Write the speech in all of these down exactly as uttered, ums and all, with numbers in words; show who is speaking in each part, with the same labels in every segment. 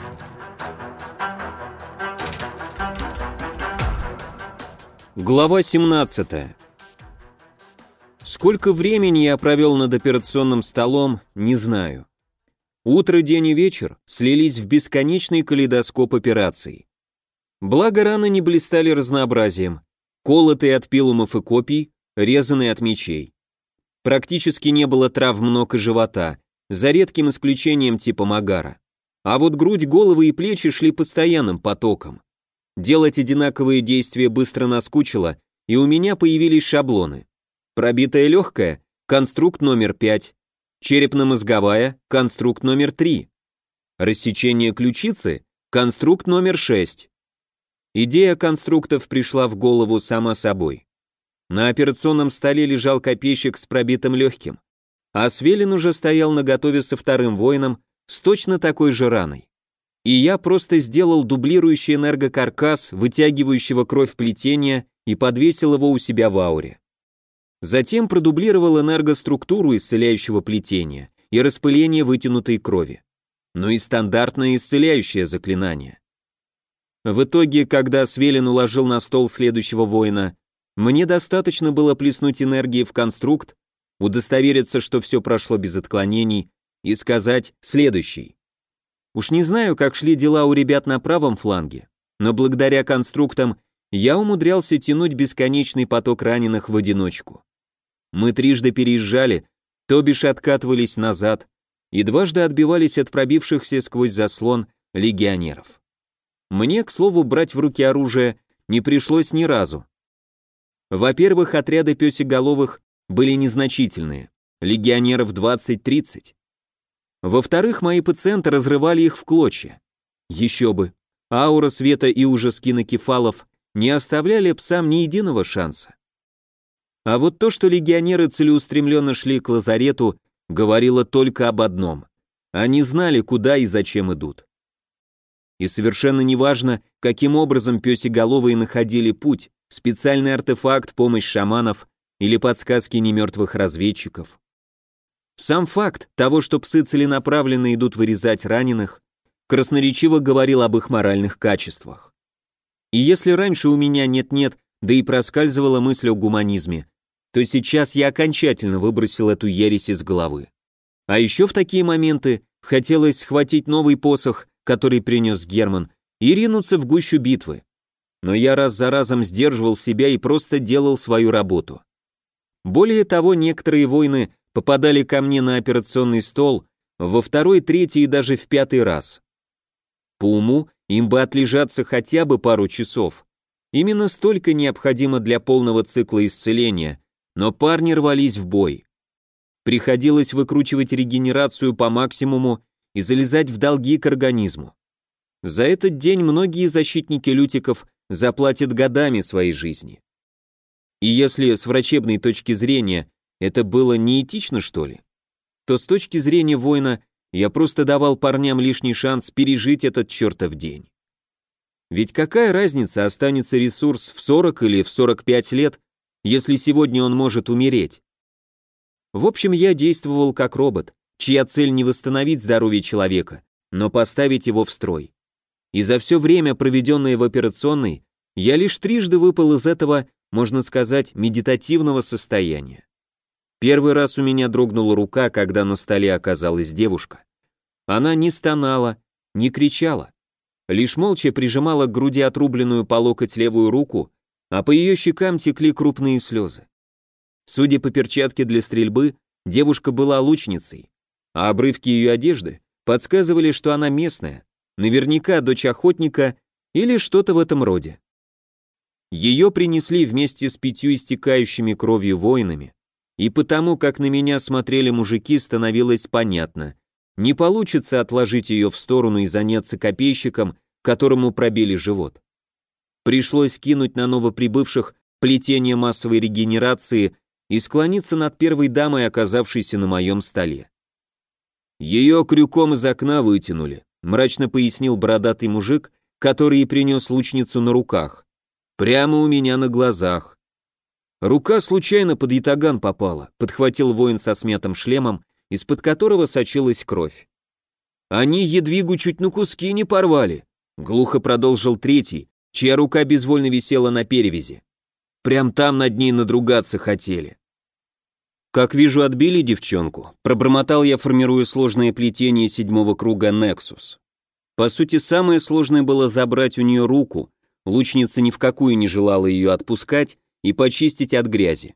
Speaker 1: Глава семнадцатая. Сколько времени я провел над операционным столом, не знаю. Утро, день и вечер слились в бесконечный калейдоскоп операций. Благо раны не блистали разнообразием, колотые от пилумов и копий, резанные от мечей. Практически не было травм ног и живота, за редким исключением типа Магара. А вот грудь, головы и плечи шли постоянным потоком. Делать одинаковые действия быстро наскучило, и у меня появились шаблоны. Пробитая легкая – конструкт номер пять, черепно-мозговая – конструкт номер три, рассечение ключицы – конструкт номер шесть. Идея конструктов пришла в голову сама собой. На операционном столе лежал копейщик с пробитым легким, а Свелин уже стоял наготове со вторым воином с точно такой же раной. И я просто сделал дублирующий энергокаркас, вытягивающего кровь плетения, и подвесил его у себя в ауре. Затем продублировал энергоструктуру исцеляющего плетения и распыление вытянутой крови. Ну и стандартное исцеляющее заклинание. В итоге, когда Свелин уложил на стол следующего воина, мне достаточно было плеснуть энергии в конструкт, удостовериться, что все прошло без отклонений, и сказать «следующий». Уж не знаю, как шли дела у ребят на правом фланге, но благодаря конструктам я умудрялся тянуть бесконечный поток раненых в одиночку. Мы трижды переезжали, то бишь откатывались назад, и дважды отбивались от пробившихся сквозь заслон легионеров. Мне, к слову, брать в руки оружие не пришлось ни разу. Во-первых, отряды пёсеголовых были незначительные, легионеров двадцать-тридцать. Во-вторых, мои пациенты разрывали их в клочья. Еще бы, аура света и ужас кинокефалов не оставляли псам ни единого шанса. А вот то, что легионеры целеустремленно шли к лазарету, говорило только об одном. Они знали, куда и зачем идут. И совершенно неважно, каким образом пёсеголовые находили путь, специальный артефакт, помощь шаманов или подсказки немертвых разведчиков. Сам факт того, что псы целенаправленно идут вырезать раненых, красноречиво говорил об их моральных качествах. И если раньше у меня нет-нет, да и проскальзывала мысль о гуманизме, то сейчас я окончательно выбросил эту ересь из головы. А еще в такие моменты хотелось схватить новый посох, который принес Герман, и ринуться в гущу битвы. Но я раз за разом сдерживал себя и просто делал свою работу. Более того, некоторые воины попадали ко мне на операционный стол во второй, третий и даже в пятый раз. По уму им бы отлежаться хотя бы пару часов. Именно столько необходимо для полного цикла исцеления, но парни рвались в бой. Приходилось выкручивать регенерацию по максимуму и залезать в долги к организму. За этот день многие защитники лютиков заплатят годами своей жизни. И если с врачебной точки зрения это было неэтично, что ли, то с точки зрения воина я просто давал парням лишний шанс пережить этот чертов день. Ведь какая разница, останется ресурс в сорок или в сорок пять лет, если сегодня он может умереть? В общем, я действовал как робот, чья цель не восстановить здоровье человека, но поставить его в строй. И за все время, проведенное в операционной, я лишь трижды выпал из этого, можно сказать, медитативного состояния. Первый раз у меня дрогнула рука, когда на столе оказалась девушка. Она не стонала, не кричала, лишь молча прижимала к груди отрубленную по локоть левую руку, а по ее щекам текли крупные слезы. Судя по перчатке для стрельбы, девушка была лучницей, а обрывки ее одежды подсказывали, что она местная, наверняка дочь охотника или что-то в этом роде. Ее принесли вместе с пятью истекающими кровью воинами, и потому, как на меня смотрели мужики, становилось понятно, не получится отложить ее в сторону и заняться копейщиком, которому пробили живот. Пришлось кинуть на новоприбывших плетение массовой регенерации и склониться над первой дамой, оказавшейся на моем столе. Ее крюком из окна вытянули, мрачно пояснил бородатый мужик, который и принес лучницу на руках. Прямо у меня на глазах. Рука случайно под ятаган попала, подхватил воин со смятым шлемом, из-под которого сочилась кровь. Они Едвигу чуть на куски не порвали, глухо продолжил третий, чья рука безвольно висела на перевязи. Прям там над ней надругаться хотели. Как вижу, отбили девчонку, пробормотал я, формируя сложное плетение седьмого круга Nexus. По сути, самое сложное было забрать у нее руку, лучница ни в какую не желала ее отпускать и почистить от грязи.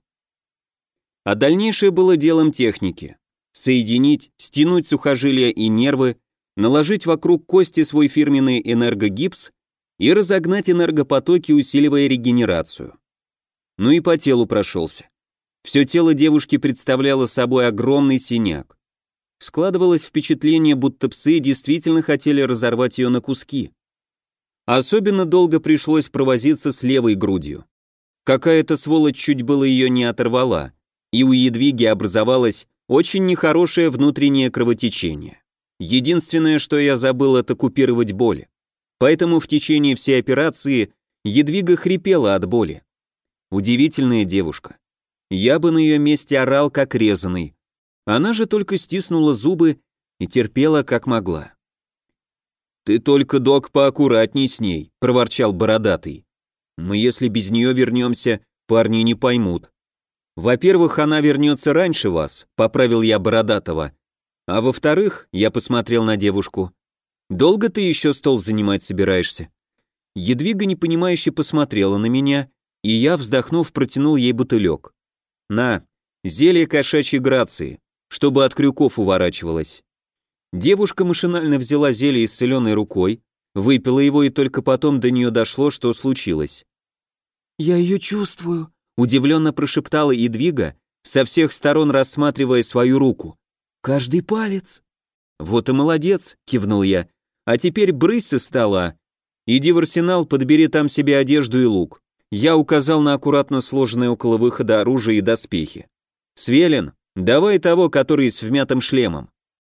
Speaker 1: А дальнейшее было делом техники. Соединить, стянуть сухожилия и нервы, наложить вокруг кости свой фирменный энергогипс и разогнать энергопотоки, усиливая регенерацию. Ну и по телу прошелся. Все тело девушки представляло собой огромный синяк. Складывалось впечатление, будто псы действительно хотели разорвать ее на куски. Особенно долго пришлось провозиться с левой грудью. Какая-то сволочь чуть было ее не оторвала, и у Едвиги образовалось очень нехорошее внутреннее кровотечение. Единственное, что я забыл, это купировать боль. Поэтому в течение всей операции Едвига хрипела от боли. Удивительная девушка. Я бы на ее месте орал, как резаный. Она же только стиснула зубы и терпела, как могла. «Ты только, док, поаккуратней с ней», — проворчал бородатый. «Мы, если без нее вернемся, парни не поймут». «Во-первых, она вернется раньше вас», — поправил я бородатого. «А во-вторых, я посмотрел на девушку. Долго ты еще стол занимать собираешься?» Едвига непонимающе посмотрела на меня, и я, вздохнув, протянул ей бутылек. «На, зелье кошачьей грации, чтобы от крюков уворачивалась». Девушка машинально взяла зелье исцеленной рукой, выпила его, и только потом до нее дошло, что случилось. «Я ее чувствую», — удивленно прошептала Едвига, со всех сторон рассматривая свою руку. «Каждый палец». «Вот и молодец», — кивнул я. «А теперь брысь со стола. Иди в арсенал, подбери там себе одежду и лук». Я указал на аккуратно сложенное около выхода оружие и доспехи. «Свелин, давай того, который с вмятым шлемом».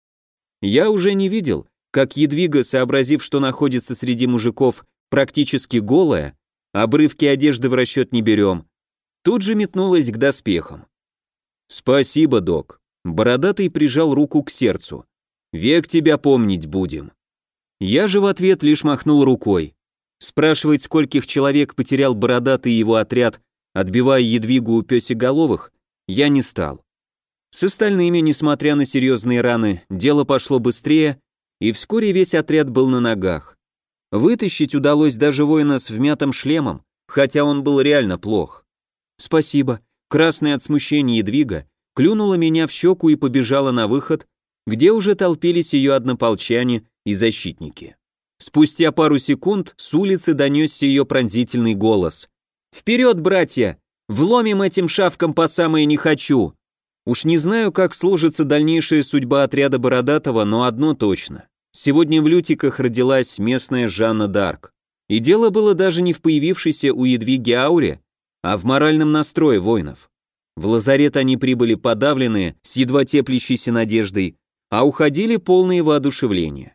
Speaker 1: Я уже не видел, как Едвига, сообразив, что находится среди мужиков практически голая, обрывки одежды в расчет не берем, тут же метнулась к доспехам. «Спасибо, док». Бородатый прижал руку к сердцу. «Век тебя помнить будем». Я же в ответ лишь махнул рукой. Спрашивать, скольких человек потерял бородатый его отряд, отбивая Едвигу у пёсеголовых, я не стал. С остальными, несмотря на серьезные раны, дело пошло быстрее, и вскоре весь отряд был на ногах. Вытащить удалось даже воина с вмятым шлемом, хотя он был реально плох. «Спасибо». Красная от смущения Едвига клюнула меня в щеку и побежала на выход, где уже толпились ее однополчане и защитники. Спустя пару секунд с улицы донесся ее пронзительный голос. «Вперед, братья! Вломим этим шавкам по самое не хочу!» Уж не знаю, как сложится дальнейшая судьба отряда Бородатого, но одно точно. Сегодня в Лютиках родилась местная Жанна д'Арк. И дело было даже не в появившейся у Едвиги ауре, а в моральном настрое воинов. В лазарет они прибыли подавленные, с едва теплящейся надеждой, а уходили полные воодушевления.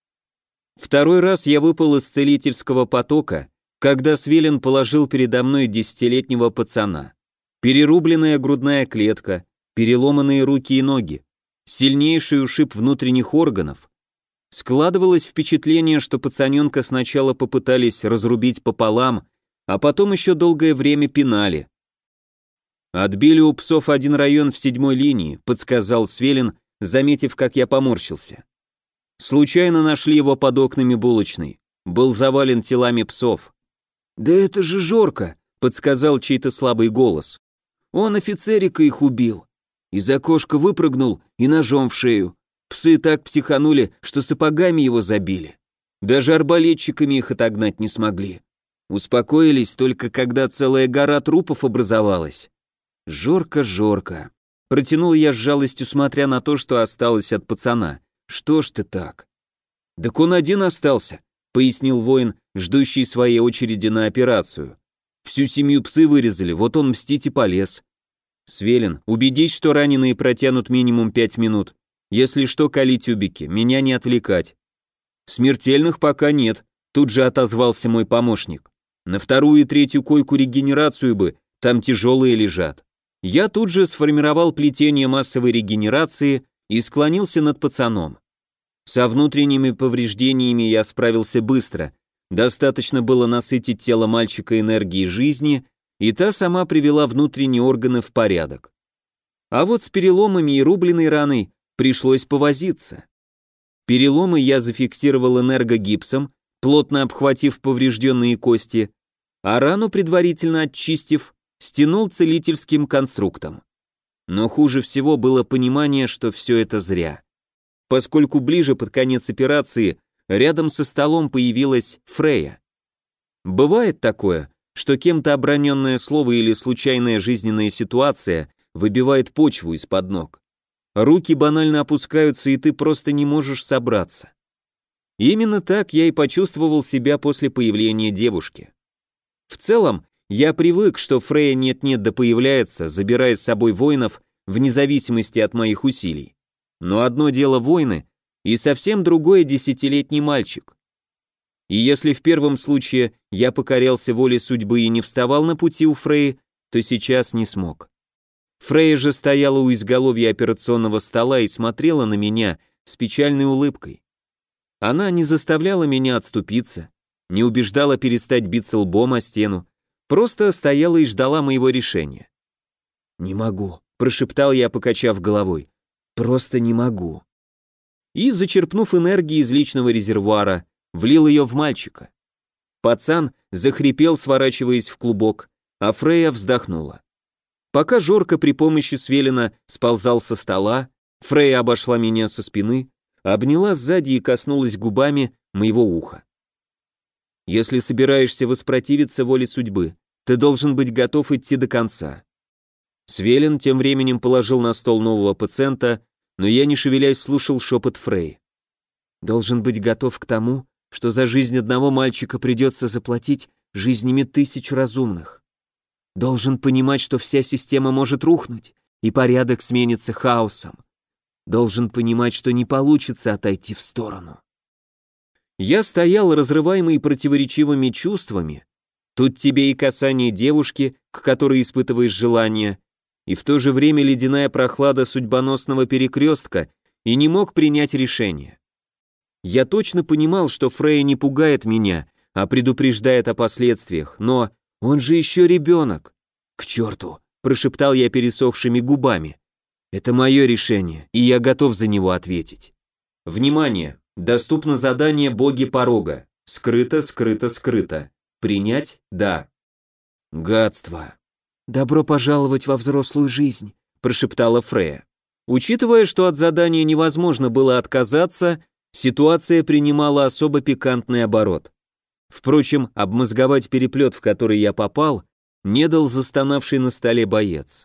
Speaker 1: Второй раз я выпал из целительского потока, когда Свелин положил передо мной десятилетнего пацана. Перерубленная грудная клетка, переломанные руки и ноги, сильнейший ушиб внутренних органов. Складывалось впечатление, что пацаненка сначала попытались разрубить пополам, а потом еще долгое время пинали. «Отбили у псов один район в седьмой линии», — подсказал Свелин, заметив, как я поморщился. «Случайно нашли его под окнами булочной. Был завален телами псов». «Да это же Жорка», — подсказал чей-то слабый голос. «Он офицерика их убил. Из окошка выпрыгнул и ножом в шею. Псы так психанули, что сапогами его забили. Даже арбалетчиками их отогнать не смогли. Успокоились только когда целая гора трупов образовалась. Жорка, Жорка». Протянул я с жалостью, смотря на то, что осталось от пацана. «Что ж ты так?» «Так он один остался», — пояснил воин, ждущий своей очереди на операцию. «Всю семью псы вырезали, вот он мстить и полез». «Свелин, убедись, что раненые протянут минимум пять минут. Если что, кали тюбики, меня не отвлекать». «Смертельных пока нет», — тут же отозвался мой помощник. «На вторую и третью койку регенерацию бы, там тяжелые лежат». Я тут же сформировал плетение массовой регенерации и склонился над пацаном. Со внутренними повреждениями я справился быстро. Достаточно было насытить тело мальчика энергией жизни, и та сама привела внутренние органы в порядок. А вот с переломами и рубленой раной пришлось повозиться. Переломы я зафиксировал энергогипсом, плотно обхватив поврежденные кости, а рану, предварительно очистив, стянул целительским конструктом. Но хуже всего было понимание, что все это зря. Поскольку ближе под конец операции рядом со столом появилась Фрея. Бывает такое, что кем-то оброненное слово или случайная жизненная ситуация выбивает почву из-под ног. Руки банально опускаются, и ты просто не можешь собраться. Именно так я и почувствовал себя после появления девушки. В целом, я привык, что Фрея нет-нет да появляется, забирая с собой воинов вне зависимости от моих усилий. Но одно дело воины, и совсем другое десятилетний мальчик. И если в первом случае я покорялся воле судьбы и не вставал на пути у Фреи, то сейчас не смог. Фрея же стояла у изголовья операционного стола и смотрела на меня с печальной улыбкой. Она не заставляла меня отступиться, не убеждала перестать биться лбом о стену, просто стояла и ждала моего решения. «Не могу», — прошептал я, покачав головой. «Просто не могу». И, зачерпнув энергии из личного резервуара, влил ее в мальчика. Пацан захрипел, сворачиваясь в клубок, а Фрея вздохнула. Пока Жорка при помощи Свелина сползал со стола, Фрея обошла меня со спины, обняла сзади и коснулась губами моего уха. «Если собираешься воспротивиться воле судьбы, ты должен быть готов идти до конца». Свелин тем временем положил на стол нового пациента, но я, не шевелясь, слушал шепот Фреи. «Должен быть готов к тому, что за жизнь одного мальчика придется заплатить жизнями тысяч разумных. Должен понимать, что вся система может рухнуть, и порядок сменится хаосом. Должен понимать, что не получится отойти в сторону». Я стоял, разрываемый противоречивыми чувствами. Тут тебе и касание девушки, к которой испытываешь желание, и в то же время ледяная прохлада судьбоносного перекрестка, и не мог принять решение. Я точно понимал, что Фрея не пугает меня, а предупреждает о последствиях, но он же еще ребенок. «К черту!» – прошептал я пересохшими губами. «Это мое решение, и я готов за него ответить». Внимание! Доступно задание «Боги порога». Скрыто, скрыто, скрыто. Принять? Да. Гадство. «Добро пожаловать во взрослую жизнь», – прошептала Фрея. Учитывая, что от задания невозможно было отказаться, ситуация принимала особо пикантный оборот. Впрочем, обмозговать переплет, в который я попал, не дал застонавший на столе боец.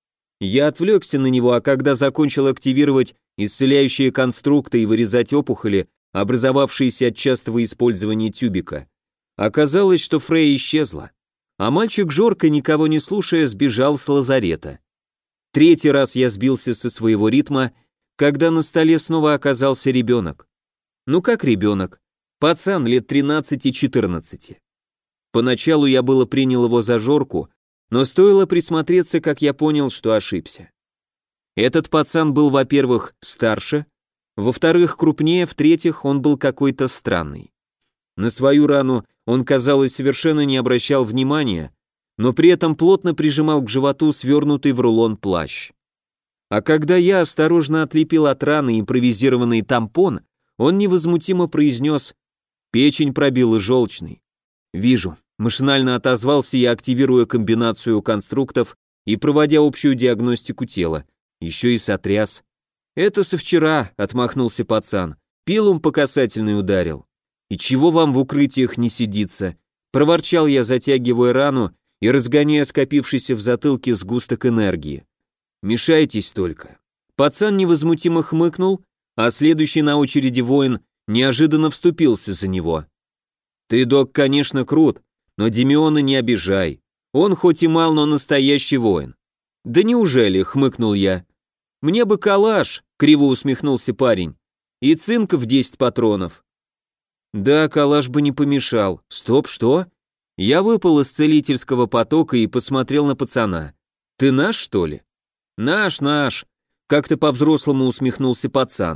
Speaker 1: Я отвлекся на него, а когда закончил активировать исцеляющие конструкты и вырезать опухоли, образовавшиеся от частого использования тюбика, оказалось, что Фрея исчезла, а мальчик Жорка, никого не слушая, сбежал с лазарета. Третий раз я сбился со своего ритма, когда на столе снова оказался ребенок. Ну как ребенок? Пацан лет тринадцати-четырнадцати. Поначалу я было принял его за Жорку, но стоило присмотреться, как я понял, что ошибся. Этот пацан был, во-первых, старше, во-вторых, крупнее, в-третьих, он был какой-то странный. На свою рану он, казалось, совершенно не обращал внимания, но при этом плотно прижимал к животу свернутый в рулон плащ. А когда я осторожно отлепил от раны импровизированный тампон, он невозмутимо произнес: «Печень пробила желчный». «Вижу», машинально отозвался я, активируя комбинацию конструктов и проводя общую диагностику тела. Еще и сотряс. «Это со вчера», — отмахнулся пацан. «Пилум по касательной ударил». «И чего вам в укрытиях не сидится?» Проворчал я, затягивая рану и разгоняя скопившийся в затылке сгусток энергии. «Мешайтесь только». Пацан невозмутимо хмыкнул, а следующий на очереди воин неожиданно вступился за него. «Ты, док, конечно, крут, но Демиона не обижай. Он хоть и мал, но настоящий воин». «Да неужели?» — хмыкнул я. «Мне бы калаш», — криво усмехнулся парень, «и цинк в десять патронов». «Да, калаш бы не помешал. Стоп, что?» Я выпал из целительского потока и посмотрел на пацана. «Ты наш, что ли?» «Наш, наш», — как-то по-взрослому усмехнулся пацан.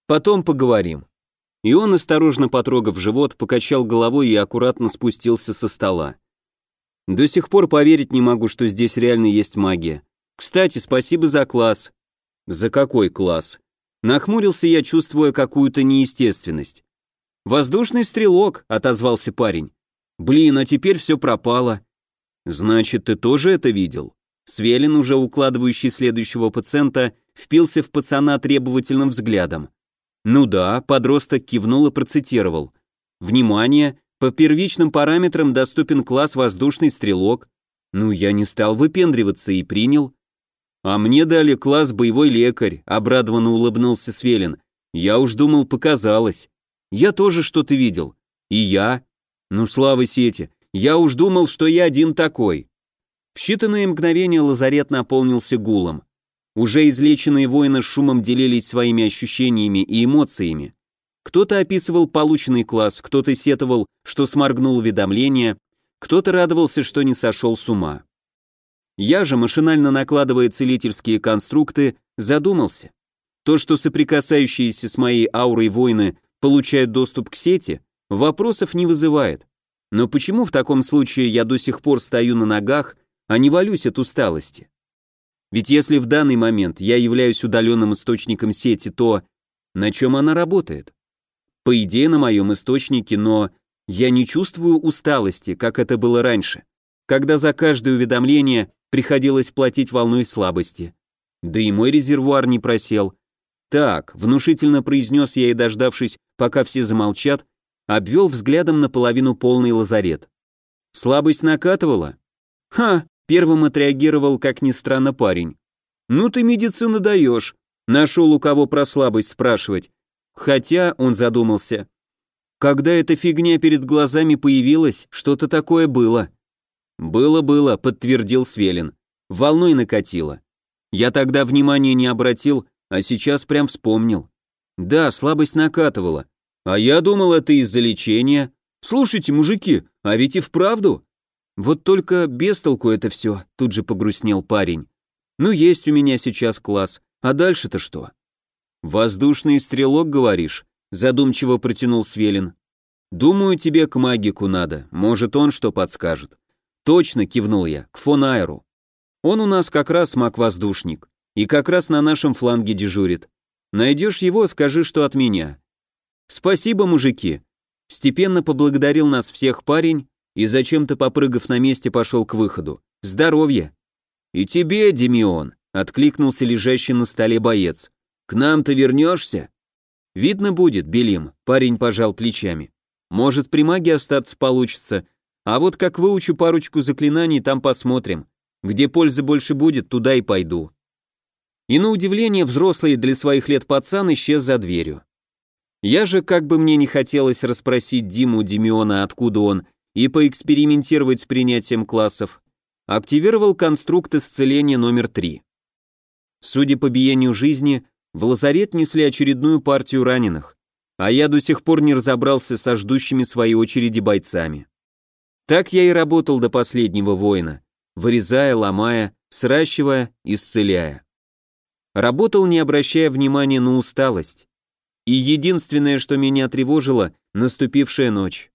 Speaker 1: Потом поговорим». И он, осторожно потрогав живот, покачал головой и аккуратно спустился со стола. До сих пор поверить не могу, что здесь реально есть магия. Кстати, спасибо за класс. За какой класс? Нахмурился я, чувствуя какую-то неестественность. Воздушный стрелок, отозвался парень. Блин, а теперь все пропало. Значит, ты тоже это видел? Свелин, уже укладывающий следующего пациента, впился в пацана требовательным взглядом. Ну да, подросток кивнул и процитировал. Внимание, по первичным параметрам доступен класс воздушный стрелок. Ну, я не стал выпендриваться и принял. А мне дали класс боевой лекарь, обрадованно улыбнулся Свелин. Я уж думал, показалось. Я тоже что-то видел. И я. Ну, слава сети, я уж думал, что я один такой. В считанные мгновения лазарет наполнился гулом. Уже излеченные воины с шумом делились своими ощущениями и эмоциями. Кто-то описывал полученный класс, кто-то сетовал, что сморгнул уведомление, кто-то радовался, что не сошел с ума. Я же, машинально накладывая целительские конструкты, задумался. То, что соприкасающиеся с моей аурой воины получают доступ к сети, вопросов не вызывает. Но почему в таком случае я до сих пор стою на ногах, а не валюсь от усталости? Ведь если в данный момент я являюсь удаленным источником сети, то на чем она работает? По идее, на моем источнике, но я не чувствую усталости, как это было раньше, когда за каждое уведомление приходилось платить волной слабости. Да и мой резервуар не просел. Так, внушительно произнес я и, дождавшись, пока все замолчат, обвел взглядом наполовину полный лазарет. Слабость накатывала? Ха! Первым отреагировал, как ни странно, парень. «Ну ты медицину даешь. Нашел у кого про слабость спрашивать». Хотя, он задумался. Когда эта фигня перед глазами появилась, что-то такое было. «Было-было», — подтвердил Свелин. Волной накатило. Я тогда внимания не обратил, а сейчас прям вспомнил. Да, слабость накатывала. А я думал, это из-за лечения. Слушайте, мужики, а ведь и вправду... Вот только без толку это все, тут же погрустнел парень. Ну есть у меня сейчас класс, а дальше-то что? Воздушный стрелок, говоришь? Задумчиво протянул Свелин. Думаю, тебе к магику надо, может он что подскажет. Точно, кивнул я, к фон Аэру. Он у нас как раз маг-воздушник, и как раз на нашем фланге дежурит. Найдешь его, скажи, что от меня. Спасибо, мужики. Степенно поблагодарил нас всех парень, и зачем-то, попрыгав на месте, пошел к выходу. Здоровья! И тебе, Демион, откликнулся лежащий на столе боец. К нам ты вернешься? Видно будет, Белим, парень пожал плечами. Может, при маге остаться получится, а вот как выучу парочку заклинаний, там посмотрим. Где пользы больше будет, туда и пойду. И на удивление взрослый для своих лет пацан исчез за дверью. Я же, как бы мне не хотелось расспросить Диму Демиона, откуда он, и поэкспериментировать с принятием классов, активировал конструкт исцеления номер три. Судя по биению жизни, в лазарет несли очередную партию раненых, а я до сих пор не разобрался со ждущими своей очереди бойцами. Так я и работал до последнего воина, вырезая, ломая, сращивая, исцеляя. Работал, не обращая внимания на усталость. И единственное, что меня тревожило, наступившая ночь.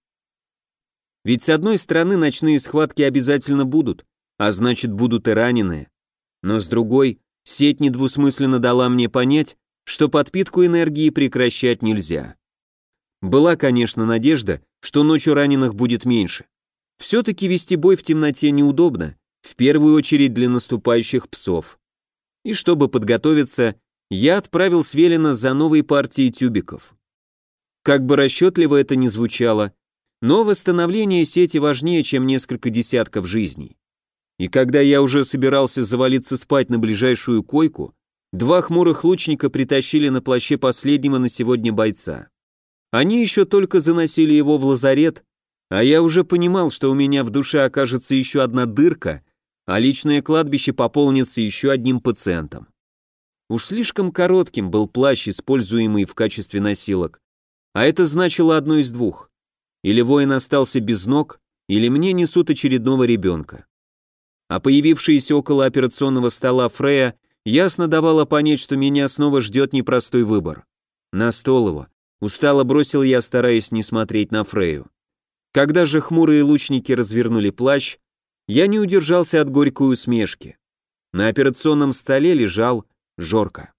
Speaker 1: Ведь с одной стороны ночные схватки обязательно будут, а значит будут и раненые. Но с другой, сеть недвусмысленно дала мне понять, что подпитку энергии прекращать нельзя. Была, конечно, надежда, что ночью раненых будет меньше. Все-таки вести бой в темноте неудобно, в первую очередь для наступающих псов. И чтобы подготовиться, я отправил Свелина за новой партией тюбиков. Как бы расчетливо это ни звучало, но восстановление сети важнее, чем несколько десятков жизней. И когда я уже собирался завалиться спать на ближайшую койку, два хмурых лучника притащили на плаще последнего на сегодня бойца. Они еще только заносили его в лазарет, а я уже понимал, что у меня в душе окажется еще одна дырка, а личное кладбище пополнится еще одним пациентом. Уж слишком коротким был плащ, используемый в качестве носилок, а это значило одно из двух. Или воин остался без ног, или мне несут очередного ребенка. А появившаяся около операционного стола Фрея ясно давала понять, что меня снова ждет непростой выбор. На стол его. Устало бросил я, стараясь не смотреть на Фрею. Когда же хмурые лучники развернули плащ, я не удержался от горькой усмешки. На операционном столе лежал Жорка.